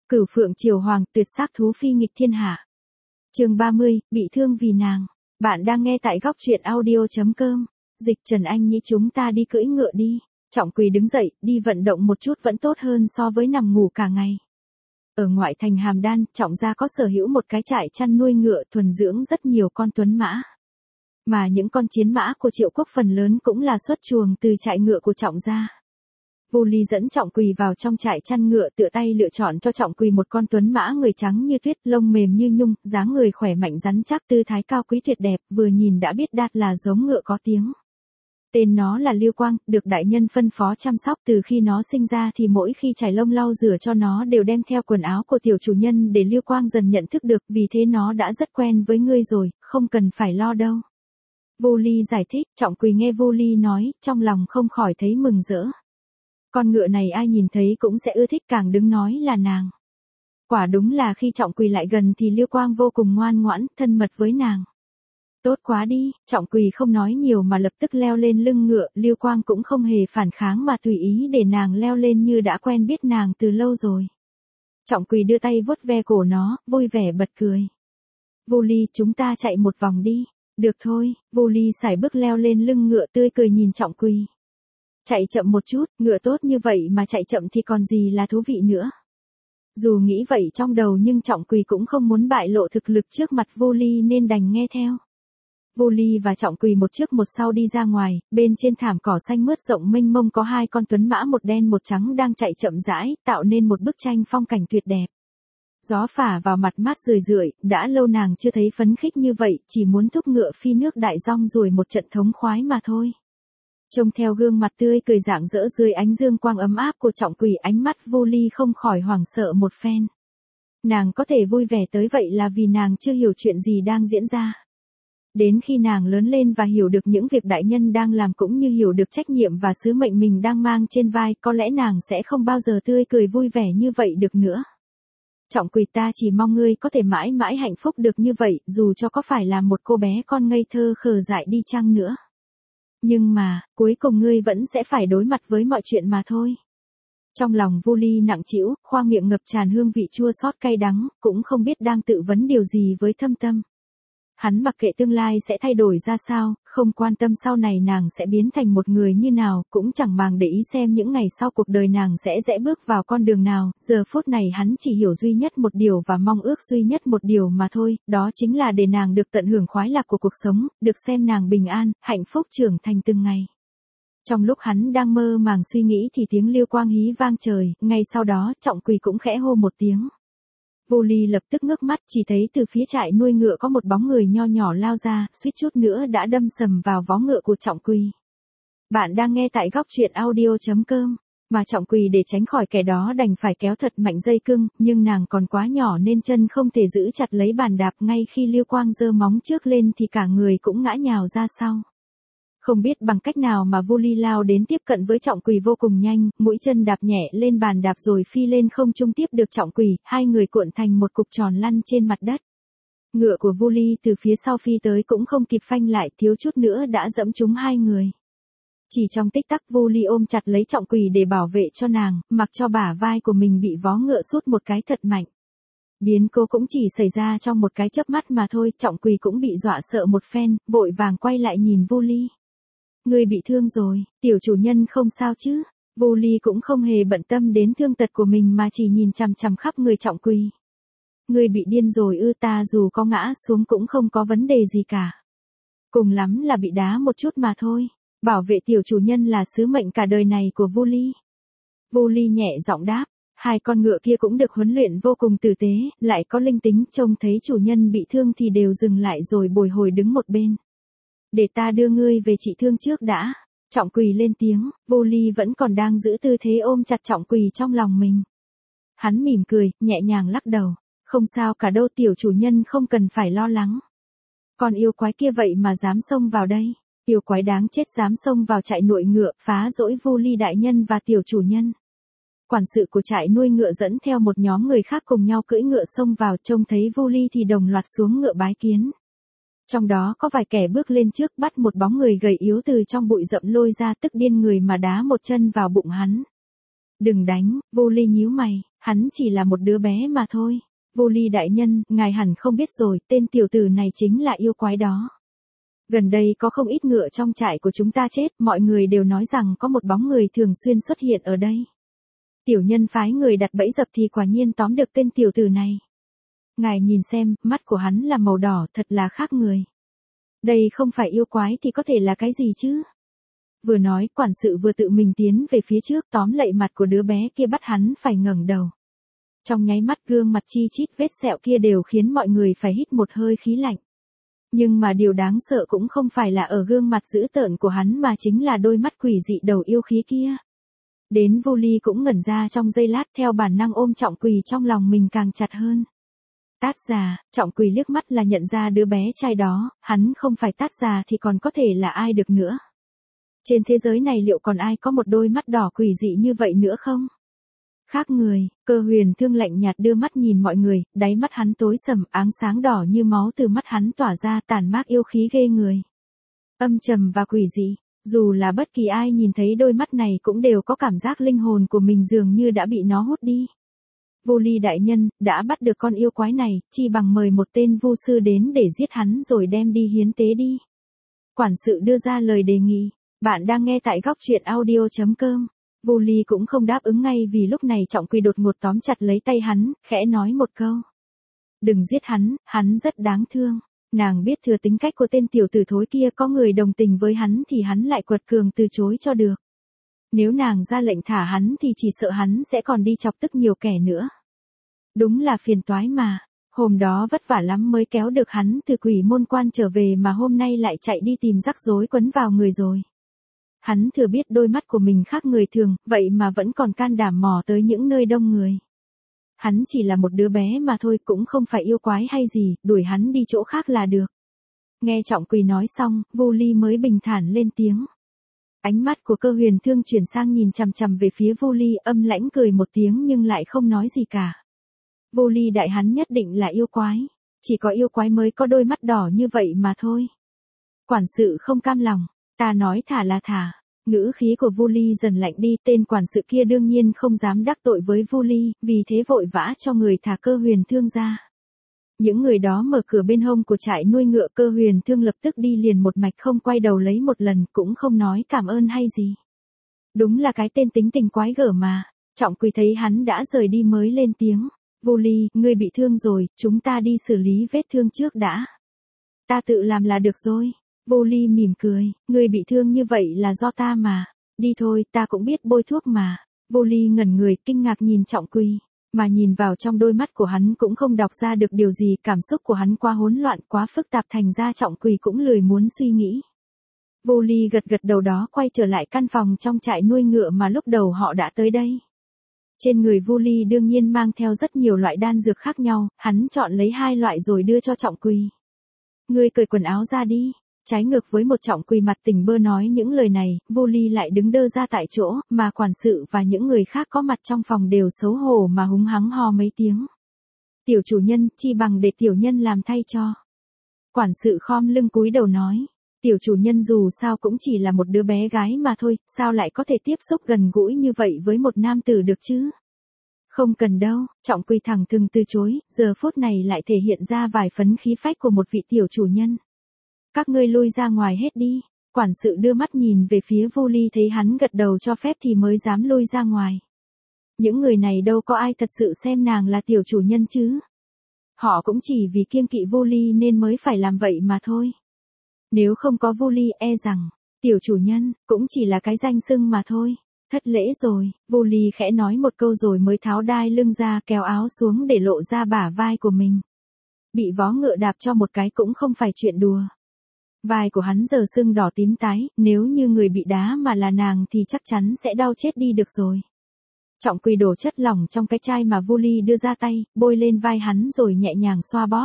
Cửu Phượng Triều Hoàng, tuyệt sắc thú phi nghịch thiên hạ. Chương 30, bị thương vì nàng. Bạn đang nghe tại góc truyện audio.com. Dịch Trần Anh nghĩ chúng ta đi cưỡi ngựa đi. Trọng Quỳ đứng dậy, đi vận động một chút vẫn tốt hơn so với nằm ngủ cả ngày. Ở ngoại thành Hàm Đan, Trọng gia có sở hữu một cái trại chăn nuôi ngựa thuần dưỡng rất nhiều con tuấn mã. Mà những con chiến mã của Triệu Quốc phần lớn cũng là xuất chuồng từ trại ngựa của Trọng gia. Vu Ly dẫn Trọng Quỳ vào trong trại chăn ngựa, tựa tay lựa chọn cho Trọng Quỳ một con tuấn mã người trắng như tuyết, lông mềm như nhung, dáng người khỏe mạnh rắn chắc, tư thái cao quý tuyệt đẹp, vừa nhìn đã biết đạt là giống ngựa có tiếng. Tên nó là Liêu Quang, được đại nhân phân phó chăm sóc từ khi nó sinh ra, thì mỗi khi chải lông lau rửa cho nó đều đem theo quần áo của tiểu chủ nhân để Liêu Quang dần nhận thức được, vì thế nó đã rất quen với ngươi rồi, không cần phải lo đâu. Vu Ly giải thích. Trọng Quỳ nghe Vu Ly nói, trong lòng không khỏi thấy mừng rỡ. Con ngựa này ai nhìn thấy cũng sẽ ưa thích, càng đừng nói là nàng. Quả đúng là khi Trọng Quỳ lại gần thì Liêu Quang vô cùng ngoan ngoãn, thân mật với nàng. Tốt quá đi, Trọng Quỳ không nói nhiều mà lập tức leo lên lưng ngựa, Liêu Quang cũng không hề phản kháng mà tùy ý để nàng leo lên như đã quen biết nàng từ lâu rồi. Trọng Quỳ đưa tay vuốt ve cổ nó, vui vẻ bật cười. Vu Ly, chúng ta chạy một vòng đi. Được thôi. Vu Ly sải bước leo lên lưng ngựa, tươi cười nhìn Trọng Quỳ. Chạy chậm một chút, ngựa tốt như vậy mà chạy chậm thì còn gì là thú vị nữa. Dù nghĩ vậy trong đầu nhưng Trọng Quỳ cũng không muốn bại lộ thực lực trước mặt Vu Ly nên đành nghe theo. Vu Ly và Trọng Quỳ một trước một sau đi ra ngoài, bên trên thảm cỏ xanh mướt rộng mênh mông có hai con tuấn mã một đen một trắng đang chạy chậm rãi, tạo nên một bức tranh phong cảnh tuyệt đẹp. Gió phả vào mặt mát rười rượi, đã lâu nàng chưa thấy phấn khích như vậy, chỉ muốn thúc ngựa phi nước đại rong rồi một trận thống khoái mà thôi. Trông theo gương mặt tươi cười rạng rỡ dưới ánh dương quang ấm áp của Trọng Quỳ, ánh mắt Vu Ly không khỏi hoảng sợ một phen. Nàng có thể vui vẻ tới vậy là vì nàng chưa hiểu chuyện gì đang diễn ra. Đến khi nàng lớn lên và hiểu được những việc đại nhân đang làm cũng như hiểu được trách nhiệm và sứ mệnh mình đang mang trên vai, có lẽ nàng sẽ không bao giờ tươi cười vui vẻ như vậy được nữa. Trọng Quỳ, ta chỉ mong ngươi có thể mãi mãi hạnh phúc được như vậy, dù cho có phải là một cô bé con ngây thơ khờ dại đi chăng nữa. Nhưng mà, cuối cùng ngươi vẫn sẽ phải đối mặt với mọi chuyện mà thôi. Trong lòng Vu Ly nặng trĩu, khoang miệng ngập tràn hương vị chua xót cay đắng, cũng không biết đang tự vấn điều gì với thâm tâm. Hắn mặc kệ tương lai sẽ thay đổi ra sao, không quan tâm sau này nàng sẽ biến thành một người như nào, cũng chẳng màng để ý xem những ngày sau cuộc đời nàng sẽ rẽ bước vào con đường nào, giờ phút này hắn chỉ hiểu duy nhất một điều và mong ước duy nhất một điều mà thôi, đó chính là để nàng được tận hưởng khoái lạc của cuộc sống, được xem nàng bình an, hạnh phúc trưởng thành từng ngày. Trong lúc hắn đang mơ màng suy nghĩ thì tiếng Liêu Quang hí vang trời, ngay sau đó Trọng Quỳ cũng khẽ hô một tiếng. Vu Ly lập tức ngước mắt, chỉ thấy từ phía trại nuôi ngựa có một bóng người nho nhỏ lao ra, suýt chút nữa đã đâm sầm vào vó ngựa của Trọng Quỳ. Bạn đang nghe tại góc truyện audio.com, mà Trọng Quỳ để tránh khỏi kẻ đó đành phải kéo thật mạnh dây cưng, nhưng nàng còn quá nhỏ nên chân không thể giữ chặt lấy bàn đạp, ngay khi Liêu Quang giơ móng trước lên thì cả người cũng ngã nhào ra sau. Không biết bằng cách nào mà Vu Ly lao đến tiếp cận với Trọng Quỳ vô cùng nhanh, mũi chân đạp nhẹ lên bàn đạp rồi phi lên không trung tiếp được Trọng Quỳ, hai người cuộn thành một cục tròn lăn trên mặt đất. Ngựa của Vu Ly từ phía sau phi tới cũng không kịp phanh lại, thiếu chút nữa đã dẫm trúng hai người. Chỉ trong tích tắc Vu Ly ôm chặt lấy Trọng Quỳ để bảo vệ cho nàng, mặc cho bả vai của mình bị vó ngựa sút một cái thật mạnh. Biến cố cũng chỉ xảy ra trong một cái chớp mắt mà thôi, Trọng Quỳ cũng bị dọa sợ một phen, vội vàng quay lại nhìn Vu Ly. Ngươi bị thương rồi, tiểu chủ nhân không sao chứ? Vu Ly cũng không hề bận tâm đến thương tật của mình mà chỉ nhìn chằm chằm khắp người Trọng Quỳ. Ngươi bị điên rồi ư? Ta dù có ngã xuống cũng không có vấn đề gì cả. Cùng lắm là bị đá một chút mà thôi. Bảo vệ tiểu chủ nhân là sứ mệnh cả đời này của Vu Ly. Vu Ly nhẹ giọng đáp. Hai con ngựa kia cũng được huấn luyện vô cùng tử tế, lại có linh tính, trông thấy chủ nhân bị thương thì đều dừng lại rồi bồi hồi đứng một bên. Để ta đưa ngươi về trị thương trước đã. Trọng Quỳ lên tiếng, Vu Ly vẫn còn đang giữ tư thế ôm chặt Trọng Quỳ trong lòng mình. Hắn mỉm cười, nhẹ nhàng lắc đầu. Không sao cả đâu, tiểu chủ nhân không cần phải lo lắng. Con yêu quái kia vậy mà dám xông vào đây. Yêu quái đáng chết dám xông vào trại nuôi ngựa, phá rỗi Vu Ly đại nhân và tiểu chủ nhân. Quản sự của trại nuôi ngựa dẫn theo một nhóm người khác cùng nhau cưỡi ngựa xông vào, trông thấy Vu Ly thì đồng loạt xuống ngựa bái kiến. Trong đó có vài kẻ bước lên trước bắt một bóng người gầy yếu từ trong bụi rậm lôi ra, tức điên người mà đá một chân vào bụng hắn. Đừng đánh, Vu Ly nhíu mày, Hắn chỉ là một đứa bé mà thôi. Vô Ly đại nhân, ngài hẳn không biết rồi, tên tiểu tử này chính là yêu quái đó. Gần đây có không ít ngựa trong trại của chúng ta chết, mọi người đều nói rằng có một bóng người thường xuyên xuất hiện ở đây. Tiểu nhân phái người đặt bẫy dập thì quả nhiên tóm được tên tiểu tử này. Ngài nhìn xem, mắt của hắn là màu đỏ, thật là khác người. Đây không phải yêu quái thì có thể là cái gì chứ? Vừa nói, quản sự vừa tự mình tiến về phía trước tóm lạy mặt của đứa bé kia bắt hắn phải ngẩng đầu. Trong nháy mắt gương mặt chi chít vết sẹo kia đều khiến mọi người phải hít một hơi khí lạnh. Nhưng mà điều đáng sợ cũng không phải là ở gương mặt dữ tợn của hắn mà chính là đôi mắt quỷ dị đầu yêu khí kia. Đến Vô Ly cũng ngẩn ra trong giây lát, theo bản năng ôm Trọng Quỳ trong lòng mình càng chặt hơn. Tát già, Trọng Quỳ liếc mắt là nhận ra đứa bé trai đó, hắn không phải Tát già thì còn có thể là ai được nữa. Trên thế giới này liệu còn ai có một đôi mắt đỏ quỷ dị như vậy nữa không? Khác người, Cơ Huyền Thương lạnh nhạt đưa mắt nhìn mọi người, đáy mắt hắn tối sầm, áng sáng đỏ như máu từ mắt hắn tỏa ra tàn mát yêu khí ghê người. Âm trầm và quỷ dị, dù là bất kỳ ai nhìn thấy đôi mắt này cũng đều có cảm giác linh hồn của mình dường như đã bị nó hút đi. Vô Ly đại nhân, đã bắt được con yêu quái này, chi bằng mời một tên vu sư đến để giết hắn rồi đem đi hiến tế đi. Quản sự đưa ra lời đề nghị. Bạn đang nghe tại góc truyện audio.com. Vô Ly cũng không đáp ứng ngay vì lúc này Trọng Quỳ đột ngột tóm chặt lấy tay hắn, khẽ nói một câu. Đừng giết hắn rất đáng thương. Nàng biết thừa tính cách của tên tiểu tử thối kia, có người đồng tình với hắn thì hắn lại quật cường từ chối cho được. Nếu nàng ra lệnh thả hắn thì chỉ sợ hắn sẽ còn đi chọc tức nhiều kẻ nữa. Đúng là phiền toái mà. Hôm đó vất vả lắm mới kéo được hắn từ Quỷ Môn Quan trở về mà hôm nay lại chạy đi tìm rắc rối quấn vào người rồi. Hắn thừa biết đôi mắt của mình khác người thường, vậy mà vẫn còn can đảm mò tới những nơi đông người. Hắn chỉ là một đứa bé mà thôi, cũng không phải yêu quái hay gì, đuổi hắn đi chỗ khác là được. Nghe Trọng Quỳ nói xong, Vô Ly mới bình thản lên tiếng. Ánh mắt của Cơ Huyền Thương chuyển sang nhìn chằm chằm về phía Vô Ly, âm lãnh cười một tiếng nhưng lại không nói gì cả. Vô Ly đại hắn nhất định là yêu quái. Chỉ có yêu quái mới có đôi mắt đỏ như vậy mà thôi. Quản sự không cam lòng. Ta nói thả là thả. Ngữ khí của Vô Ly dần lạnh đi, tên quản sự kia đương nhiên không dám đắc tội với Vô Ly, vì thế vội vã cho người thả Cơ Huyền Thương ra. Những người đó mở cửa bên hông của trại nuôi ngựa, Cơ Huyền Thương lập tức đi liền một mạch không quay đầu lấy một lần, cũng không nói cảm ơn hay gì. Đúng là cái tên tính tình quái gở mà. Trọng Quỳ thấy hắn đã rời đi mới lên tiếng. Vô Ly, ngươi bị thương rồi, chúng ta đi xử lý vết thương trước đã. Ta tự làm là được rồi. Vô Ly mỉm cười, ngươi bị thương như vậy là do ta mà. Đi thôi, ta cũng biết bôi thuốc mà. Vô Ly ngẩn người, kinh ngạc nhìn Trọng Quỳ. Mà nhìn vào trong đôi mắt của hắn cũng không đọc ra được điều gì, cảm xúc của hắn quá hỗn loạn, quá phức tạp, thành ra Trọng Quỳ cũng lười muốn suy nghĩ. Vô Ly gật gật đầu đó quay trở lại căn phòng trong trại nuôi ngựa mà lúc đầu họ đã tới đây. Trên người Vô Ly đương nhiên mang theo rất nhiều loại đan dược khác nhau, hắn chọn lấy 2 loại rồi đưa cho Trọng Quỳ. Ngươi cởi quần áo ra đi. Trái ngược với một Trọng Quỳ mặt tỉnh bơ nói những lời này, Vô Ly lại đứng đơ ra tại chỗ, mà quản sự và những người khác có mặt trong phòng đều xấu hổ mà húng hắng ho mấy tiếng. Tiểu chủ nhân, chi bằng để tiểu nhân làm thay cho. Quản sự khom lưng cúi đầu nói. Tiểu chủ nhân dù sao cũng chỉ là một đứa bé gái mà thôi, sao lại có thể tiếp xúc gần gũi như vậy với một nam tử được chứ? Không cần đâu, Trọng Quỳ thẳng thừng từ chối, giờ phút này lại thể hiện ra vài phấn khí phách của một vị tiểu chủ nhân. Các ngươi lui ra ngoài hết đi. Quản sự đưa mắt nhìn về phía Vô Ly, thấy hắn gật đầu cho phép thì mới dám lui ra ngoài. Những người này đâu có ai thật sự xem nàng là tiểu chủ nhân chứ. Họ cũng chỉ vì kiêng kỵ Vô Ly nên mới phải làm vậy mà thôi. Nếu không có Vô Ly e rằng, tiểu chủ nhân, cũng chỉ là cái danh xưng mà thôi. Thất lễ rồi, Vô Ly khẽ nói một câu rồi mới tháo đai lưng ra, kéo áo xuống để lộ ra bả vai của mình. Bị vó ngựa đạp cho một cái cũng không phải chuyện đùa. Vai của hắn giờ sưng đỏ tím tái, nếu như người bị đá mà là nàng thì chắc chắn sẽ đau chết đi được rồi. Trọng Quỳ đổ chất lỏng trong cái chai mà Vô Ly đưa ra tay, bôi lên vai hắn rồi nhẹ nhàng xoa bóp.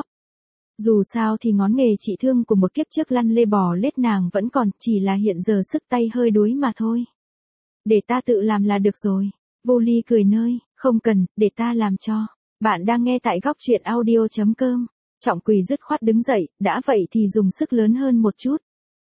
Dù sao thì ngón nghề trị thương của một kiếp trước lăn lê bò lết nàng vẫn còn, chỉ là hiện giờ sức tay hơi đuối mà thôi. Để ta tự làm là được rồi. Vô Ly cười nơi, không cần, để ta làm cho. Bạn đang nghe tại góc truyện audio.com. Trọng Quỳ dứt khoát đứng dậy, đã vậy thì dùng sức lớn hơn một chút.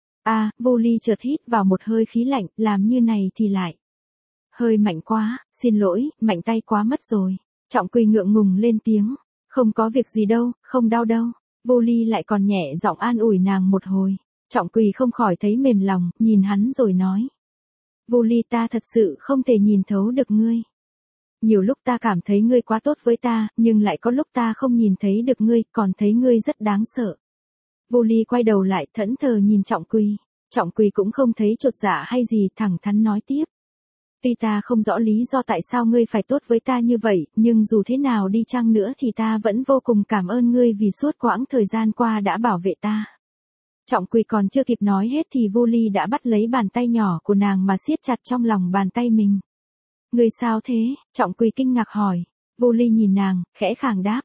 Vô Ly chợt hít vào một hơi khí lạnh, làm như này thì lại hơi mạnh quá, xin lỗi, mạnh tay quá mất rồi. Trọng Quỳ ngượng ngùng lên tiếng, không có việc gì đâu, không đau đâu. Vô Ly lại còn nhẹ giọng an ủi nàng một hồi. Trọng Quỳ không khỏi thấy mềm lòng, nhìn hắn rồi nói. Vô Ly, ta thật sự không thể nhìn thấu được ngươi. Nhiều lúc ta cảm thấy ngươi quá tốt với ta, nhưng lại có lúc ta không nhìn thấy được ngươi, còn thấy ngươi rất đáng sợ. Vô Ly quay đầu lại thẫn thờ nhìn Trọng Quỳ. Trọng Quỳ cũng không thấy chột dạ hay gì, thẳng thắn nói tiếp. Tuy ta không rõ lý do tại sao ngươi phải tốt với ta như vậy, nhưng dù thế nào đi chăng nữa thì ta vẫn vô cùng cảm ơn ngươi vì suốt quãng thời gian qua đã bảo vệ ta. Trọng Quỳ còn chưa kịp nói hết thì Vô Ly đã bắt lấy bàn tay nhỏ của nàng mà siết chặt trong lòng bàn tay mình. Ngươi sao thế? Trọng Quỳ kinh ngạc hỏi. Vô Ly nhìn nàng, khẽ khàng đáp.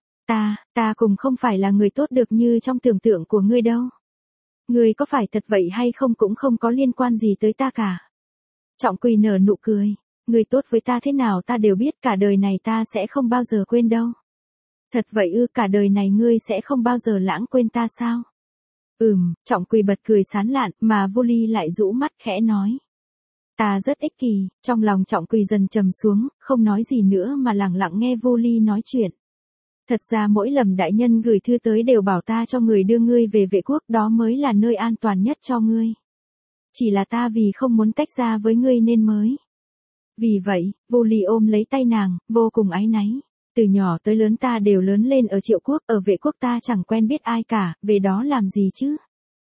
Ta cũng không phải là người tốt được như trong tưởng tượng của ngươi đâu. Ngươi có phải thật vậy hay không cũng không có liên quan gì tới ta cả. Trọng Quỳ nở nụ cười. Ngươi tốt với ta thế nào ta đều biết, cả đời này ta sẽ không bao giờ quên đâu. Thật vậy ư? Cả đời này ngươi sẽ không bao giờ lãng quên ta sao? Trọng Quỳ bật cười sán lạn, mà Vô Ly lại rũ mắt khẽ nói. Ta rất ích kỷ. Trong lòng Trọng Quỳ dần trầm xuống, không nói gì nữa mà lặng lặng nghe Vô Ly nói chuyện. Thật ra mỗi lần đại nhân gửi thư tới đều bảo ta cho người đưa ngươi về Vệ Quốc, đó mới là nơi an toàn nhất cho ngươi. Chỉ là ta vì không muốn tách ra với ngươi nên mới. Vì vậy, Vô Ly ôm lấy tay nàng, vô cùng áy náy. Từ nhỏ tới lớn ta đều lớn lên ở Triệu Quốc, ở Vệ Quốc ta chẳng quen biết ai cả, về đó làm gì chứ?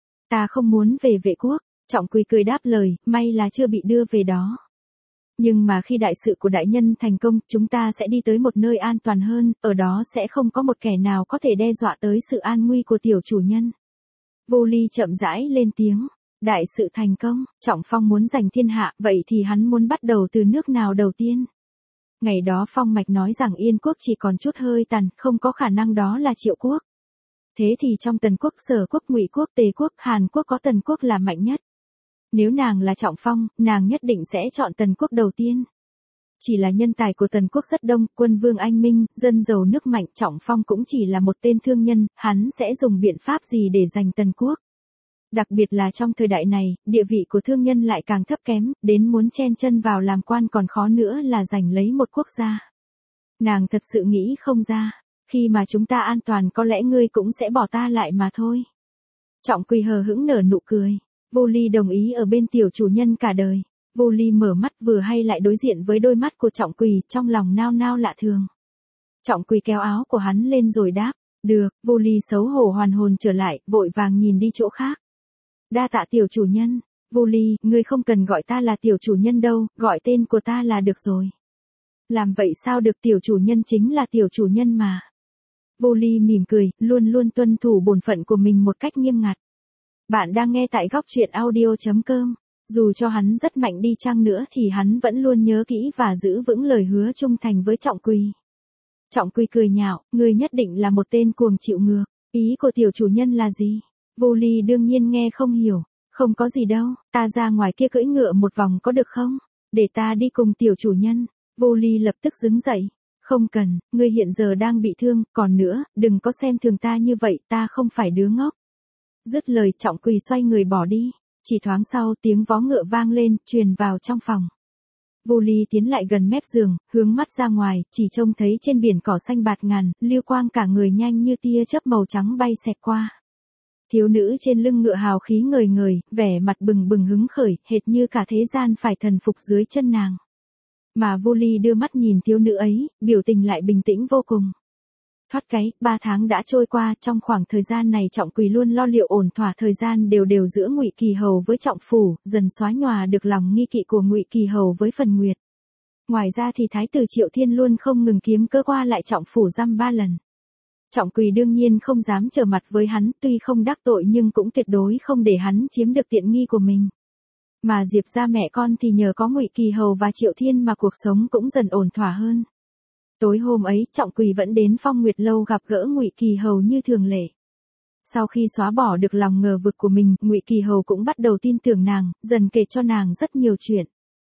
Ta không muốn về Vệ Quốc. Trọng Quỳ cười đáp lời, may là chưa bị đưa về đó. Nhưng mà khi đại sự của đại nhân thành công, chúng ta sẽ đi tới một nơi an toàn hơn, ở đó sẽ không có một kẻ nào có thể đe dọa tới sự an nguy của tiểu chủ nhân. Vô Ly chậm rãi lên tiếng. Đại sự thành công, Trọng Phong muốn giành thiên hạ, vậy thì hắn muốn bắt đầu từ nước nào đầu tiên? Ngày đó Phong Mạch nói rằng Yên Quốc chỉ còn chút hơi tàn, không có khả năng đó là Triệu Quốc. Thế thì trong Tần Quốc, Sở Quốc, Ngụy Quốc, Tề Quốc, Hàn Quốc có Tần Quốc là mạnh nhất. Nếu nàng là Trọng Phong, nàng nhất định sẽ chọn Tần Quốc đầu tiên. Chỉ là nhân tài của Tần Quốc rất đông, quân vương anh minh, dân giàu nước mạnh, Trọng Phong cũng chỉ là một tên thương nhân, hắn sẽ dùng biện pháp gì để giành Tần Quốc? Đặc biệt là trong thời đại này, địa vị của thương nhân lại càng thấp kém, đến muốn chen chân vào làm quan còn khó nữa là giành lấy một quốc gia. Nàng thật sự nghĩ không ra, khi mà chúng ta an toàn có lẽ ngươi cũng sẽ bỏ ta lại mà thôi. Trọng Quỳ hờ hững nở nụ cười. Vô Ly đồng ý ở bên tiểu chủ nhân cả đời. Vô Ly mở mắt vừa hay lại đối diện với đôi mắt của Trọng Quỳ, trong lòng nao nao lạ thường. Trọng Quỳ kéo áo của hắn lên rồi đáp. Được. Vô Ly xấu hổ hoàn hồn trở lại, vội vàng nhìn đi chỗ khác. Đa tạ tiểu chủ nhân. Vô Ly, ngươi không cần gọi ta là tiểu chủ nhân đâu, gọi tên của ta là được rồi. Làm vậy sao được, tiểu chủ nhân chính là tiểu chủ nhân mà. Vô Ly mỉm cười, luôn luôn tuân thủ bổn phận của mình một cách nghiêm ngặt. Bạn đang nghe tại góc truyện audio.com. Dù cho hắn rất mạnh đi chăng nữa thì hắn vẫn luôn nhớ kỹ và giữ vững lời hứa trung thành với Trọng Quỳ. Trọng Quỳ cười nhạo, ngươi nhất định là một tên cuồng chịu ngược. Ý của tiểu chủ nhân là gì? Vô Ly đương nhiên nghe không hiểu. Không có gì đâu, ta ra ngoài kia cưỡi ngựa một vòng có được không? Để ta đi cùng tiểu chủ nhân. Vô Ly lập tức đứng dậy. Không cần, ngươi hiện giờ đang bị thương, còn nữa, đừng có xem thường ta như vậy, ta không phải đứa ngốc. Dứt lời Trọng Quỳ xoay người bỏ đi. Chỉ thoáng sau tiếng vó ngựa vang lên, truyền vào trong phòng. Vô Ly tiến lại gần mép giường, hướng mắt ra ngoài, chỉ trông thấy trên biển cỏ xanh bạt ngàn, lưu quang cả người nhanh như tia chớp màu trắng bay xẹt qua. Thiếu nữ trên lưng ngựa hào khí ngời ngời, vẻ mặt bừng bừng hứng khởi, hệt như cả thế gian phải thần phục dưới chân nàng. Mà Vô Ly đưa mắt nhìn thiếu nữ ấy, biểu tình lại bình tĩnh vô cùng. Thoát cái, 3 tháng đã trôi qua, trong khoảng thời gian này Trọng Quỳ luôn lo liệu ổn thỏa thời gian đều giữa Ngụy Kỳ Hầu với Trọng phủ, dần xóa nhòa được lòng nghi kỵ của Ngụy Kỳ Hầu với Phần Nguyệt. Ngoài ra thì Thái tử Triệu Thiên luôn không ngừng kiếm cớ qua lại Trọng phủ dăm 3 lần. Trọng Quỳ đương nhiên không dám trở mặt với hắn, tuy không đắc tội nhưng cũng tuyệt đối không để hắn chiếm được tiện nghi của mình. Mà Diệp gia mẹ con thì nhờ có Ngụy Kỳ Hầu và Triệu Thiên mà cuộc sống cũng dần ổn thỏa hơn. Tối hôm ấy, Trọng Quỳ vẫn đến Phong Nguyệt lâu gặp gỡ Ngụy Kỳ Hầu như thường lệ. Sau khi xóa bỏ được lòng ngờ vực của mình, Ngụy Kỳ Hầu cũng bắt đầu tin tưởng nàng, dần kể cho nàng rất nhiều chuyện.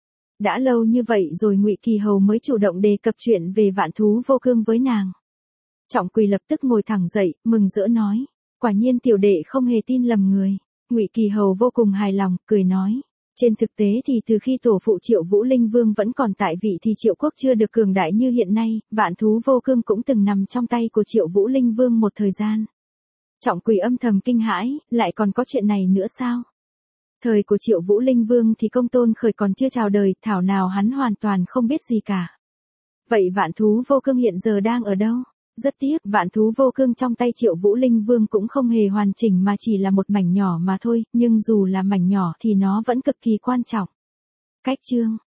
Đã lâu như vậy rồi Ngụy Kỳ Hầu mới chủ động đề cập chuyện về Vạn Thú Vô Cương với nàng. Trọng Quỳ lập tức ngồi thẳng dậy, mừng rỡ nói, quả nhiên tiểu đệ không hề tin lầm người. Ngụy Kỳ Hầu vô cùng hài lòng, cười nói, Trên thực tế thì từ khi tổ phụ Triệu Vũ Linh Vương vẫn còn tại vị thì Triệu quốc chưa được cường đại như hiện nay, vạn thú vô cương cũng từng nằm trong tay của Triệu Vũ Linh Vương một thời gian. Trọng Quỳ âm thầm kinh hãi, lại còn có chuyện này nữa sao? Thời của Triệu Vũ Linh Vương thì Công Tôn Khởi còn chưa chào đời, thảo nào hắn hoàn toàn không biết gì cả. Vậy vạn thú vô cương hiện giờ đang ở đâu? Rất tiếc, vạn thú vô cương trong tay Triệu Vũ Linh Vương cũng không hề hoàn chỉnh mà chỉ là một mảnh nhỏ mà thôi, nhưng dù là mảnh nhỏ thì nó vẫn cực kỳ quan trọng. Cách chương